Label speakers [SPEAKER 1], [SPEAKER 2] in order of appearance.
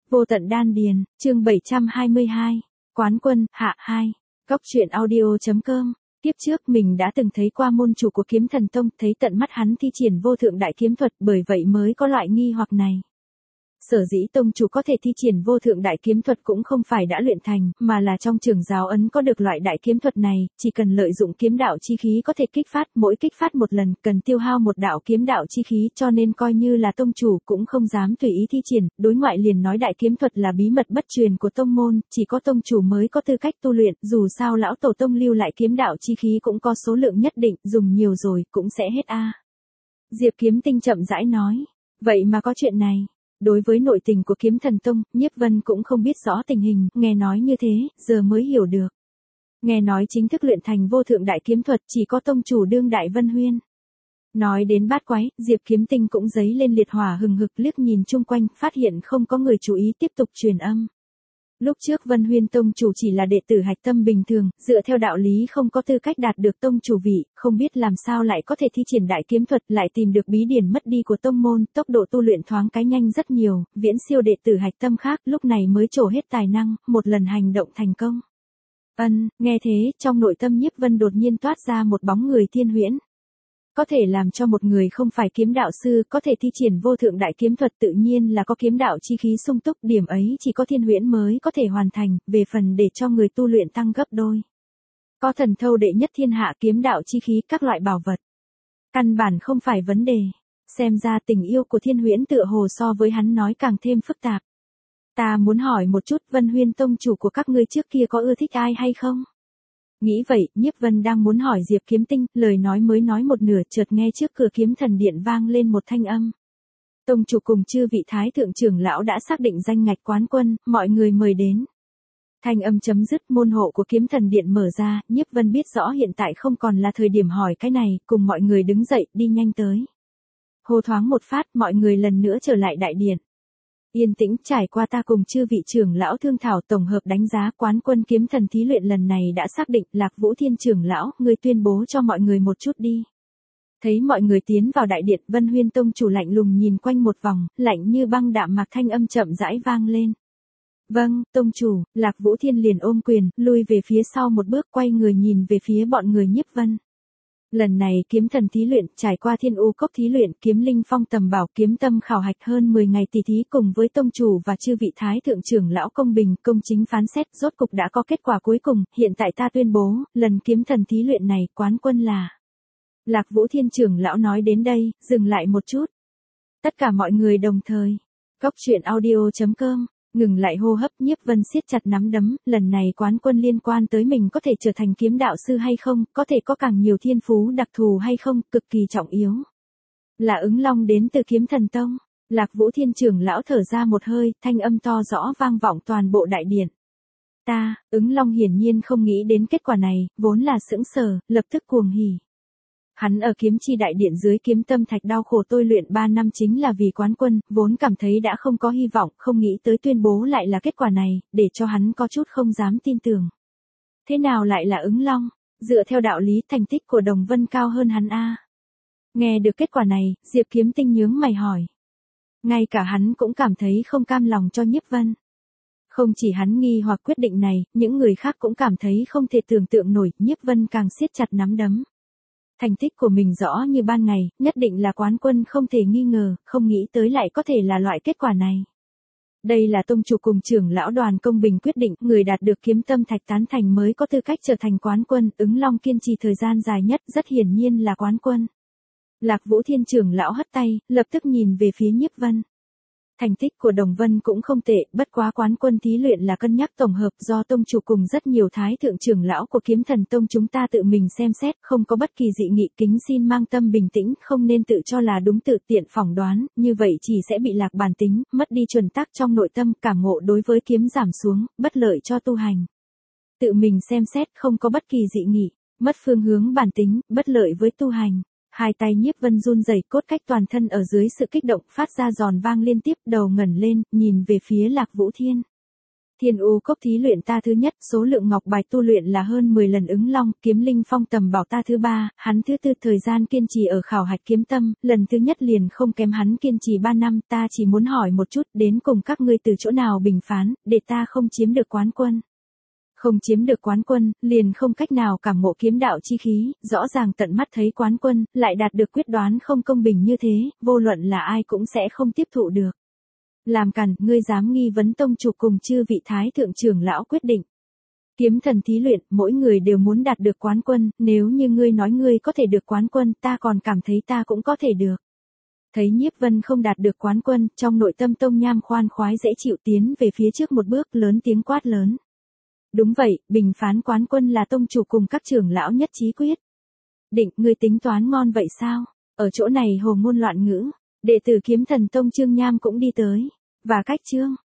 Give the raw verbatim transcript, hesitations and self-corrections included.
[SPEAKER 1] Vô tận đan điền, chương bảy trăm hai mươi hai, Quán quân, hạ hai, Góc truyện audio.com. Tiếp trước mình đã từng thấy qua môn chủ của Kiếm Thần Tông, thấy tận mắt hắn thi triển vô thượng đại kiếm thuật, bởi vậy mới có loại nghi hoặc này. Sở dĩ tông chủ có thể thi triển vô thượng đại kiếm thuật cũng không phải đã luyện thành, mà là trong trường giáo ấn có được loại đại kiếm thuật này, chỉ cần lợi dụng kiếm đạo chi khí có thể kích phát, mỗi kích phát một lần cần tiêu hao một đạo kiếm đạo chi khí, cho nên coi như là tông chủ cũng không dám tùy ý thi triển, đối ngoại liền nói đại kiếm thuật là bí mật bất truyền của tông môn, chỉ có tông chủ mới có tư cách tu luyện, dù sao lão tổ tông lưu lại kiếm đạo chi khí cũng có số lượng nhất định, dùng nhiều rồi cũng sẽ hết a. Diệp Kiếm Tinh chậm rãi nói, vậy mà có chuyện này. Đối với nội tình của Kiếm Thần Tông, Nhiếp Vân cũng không biết rõ tình hình, nghe nói như thế, giờ mới hiểu được. Nghe nói chính thức luyện thành vô thượng đại kiếm thuật chỉ có tông chủ đương đại Vân Huyên. Nói đến bát quái, Diệp Kiếm Tinh cũng dấy lên liệt hỏa hừng hực, liếc nhìn chung quanh, phát hiện không có người chú ý, tiếp tục truyền âm. Lúc trước Vân Huyên tông chủ chỉ là đệ tử hạch tâm bình thường, dựa theo đạo lý không có tư cách đạt được tông chủ vị, không biết làm sao lại có thể thi triển đại kiếm thuật, lại tìm được bí điển mất đi của tông môn, tốc độ tu luyện thoáng cái nhanh rất nhiều, viễn siêu đệ tử hạch tâm khác, lúc này mới trổ hết tài năng, một lần hành động thành công. Ân, nghe thế, trong nội tâm Nhiếp Vân đột nhiên toát ra một bóng người Thiên Huyễn. Có thể làm cho một người không phải kiếm đạo sư có thể thi triển vô thượng đại kiếm thuật, tự nhiên là có kiếm đạo chi khí sung túc, điểm ấy chỉ có Thiên Huyễn mới có thể hoàn thành, về phần để cho người tu luyện tăng gấp đôi. Có thần thâu đệ nhất thiên hạ kiếm đạo chi khí, các loại bảo vật. Căn bản không phải vấn đề, xem ra tình yêu của Thiên Huyễn tựa hồ so với hắn nói càng thêm phức tạp. Ta muốn hỏi một chút, Vân Huyên tông chủ của các ngươi trước kia có ưa thích ai hay không? Nghĩ vậy, Nhiếp Vân đang muốn hỏi Diệp Kiếm Tinh, lời nói mới nói một nửa, chợt nghe trước cửa Kiếm Thần Điện vang lên một thanh âm. Tông chủ cùng chư vị thái thượng trưởng lão đã xác định danh ngạch quán quân, mọi người mời đến. Thanh âm chấm dứt, môn hộ của Kiếm Thần Điện mở ra, Nhiếp Vân biết rõ hiện tại không còn là thời điểm hỏi cái này, cùng mọi người đứng dậy, đi nhanh tới. Hô thoáng một phát, mọi người lần nữa trở lại đại điện. Yên tĩnh, trải qua ta cùng chư vị trưởng lão thương thảo tổng hợp đánh giá, quán quân kiếm thần thí luyện lần này đã xác định, Lạc Vũ Thiên trưởng lão, ngươi tuyên bố cho mọi người một chút đi. Thấy mọi người tiến vào đại điện, Vân Huyên tông chủ lạnh lùng nhìn quanh một vòng, lạnh như băng đạm mạc thanh âm chậm rãi vang lên. Vâng, tông chủ. Lạc Vũ Thiên liền ôm quyền, lui về phía sau một bước, quay người nhìn về phía bọn người Nhiếp Vân. Lần này kiếm thần thí luyện, trải qua Thiên U Cốc thí luyện, kiếm linh phong tầm bảo, kiếm tâm khảo hạch hơn mười ngày tỷ thí cùng với tông chủ và chư vị thái thượng trưởng lão công bình, công chính phán xét, rốt cục đã có kết quả cuối cùng, hiện tại ta tuyên bố, lần kiếm thần thí luyện này, quán quân là. Lạc Vũ Thiên trưởng lão nói đến đây, dừng lại một chút. Tất cả mọi người đồng thời. Góc truyện audio.com. Ngừng lại hô hấp, Nhiếp Vân siết chặt nắm đấm, lần này quán quân liên quan tới mình có thể trở thành kiếm đạo sư hay không, có thể có càng nhiều thiên phú đặc thù hay không, cực kỳ trọng yếu. Là ứng long đến từ Kiếm Thần Tông. Lạc Vũ Thiên trưởng lão thở ra một hơi, thanh âm to rõ vang vọng toàn bộ đại điện. Ta, ứng long hiển nhiên không nghĩ đến kết quả này, vốn là sững sờ, lập tức cuồng hỉ. Hắn ở kiếm chi đại điện dưới kiếm tâm thạch đau khổ tôi luyện ba năm chính là vì quán quân, vốn cảm thấy đã không có hy vọng, không nghĩ tới tuyên bố lại là kết quả này, để cho hắn có chút không dám tin tưởng. Thế nào lại là ứng long? Dựa theo đạo lý thành tích của Đồng Vân cao hơn hắn a. Nghe được kết quả này, Diệp Kiếm Tinh nhướng mày hỏi. Ngay cả hắn cũng cảm thấy không cam lòng cho Nhiếp Vân. Không chỉ hắn nghi hoặc quyết định này, những người khác cũng cảm thấy không thể tưởng tượng nổi, Nhiếp Vân càng siết chặt nắm đấm. Thành tích của mình rõ như ban ngày, nhất định là quán quân không thể nghi ngờ, không nghĩ tới lại có thể là loại kết quả này. Đây là tông chủ cùng trưởng lão đoàn công bình quyết định, người đạt được kiếm tâm thạch tán thành mới có tư cách trở thành quán quân, ứng long kiên trì thời gian dài nhất, rất hiển nhiên là quán quân. Lạc Vũ Thiên trưởng lão hất tay, lập tức nhìn về phía Nhiếp Vân. Thành tích của Đồng Vân cũng không tệ, bất quá quán quân thí luyện là cân nhắc tổng hợp do tông chủ cùng rất nhiều thái thượng trưởng lão của Kiếm Thần Tông chúng ta tự mình xem xét, không có bất kỳ dị nghị, kính xin mang tâm bình tĩnh, không nên tự cho là đúng tự tiện phỏng đoán, như vậy chỉ sẽ bị lạc bản tính, mất đi chuẩn tắc trong nội tâm, cảm ngộ đối với kiếm giảm xuống, bất lợi cho tu hành. Tự mình xem xét không có bất kỳ dị nghị, mất phương hướng bản tính, bất lợi với tu hành. Hai tay Nhiếp Vân run rẩy, cốt cách toàn thân ở dưới sự kích động phát ra giòn vang liên tiếp, đầu ngẩng lên, nhìn về phía Lạc Vũ Thiên. Thiên U cốc thí luyện ta thứ nhất, số lượng ngọc bài tu luyện là hơn mười lần ứng long, kiếm linh phong tầm bảo ta thứ ba, hắn thứ tư thời gian kiên trì ở khảo hạch kiếm tâm, lần thứ nhất liền không kém hắn kiên trì ba năm, ta chỉ muốn hỏi một chút, đến cùng các ngươi từ chỗ nào bình phán, để ta không chiếm được quán quân. Không chiếm được quán quân, liền không cách nào cảm ngộ kiếm đạo chi khí, rõ ràng tận mắt thấy quán quân, lại đạt được quyết đoán không công bình như thế, vô luận là ai cũng sẽ không tiếp thụ được. Làm càn, ngươi dám nghi vấn tông chủ cùng chư vị thái thượng trưởng lão quyết định. Kiếm thần thí luyện, mỗi người đều muốn đạt được quán quân, nếu như ngươi nói ngươi có thể được quán quân, ta còn cảm thấy ta cũng có thể được. Thấy Nhiếp Vân không đạt được quán quân, trong nội tâm Tông Nham khoan khoái dễ chịu tiến về phía trước một bước, lớn tiếng quát lớn. Đúng vậy, bình phán quán quân là tông chủ cùng các trưởng lão nhất trí quyết. Định, ngươi tính toán ngon vậy sao? Ở chỗ này hồ ngôn loạn ngữ, đệ tử Kiếm Thần Tông Trương Nham cũng đi tới. Và cách chương,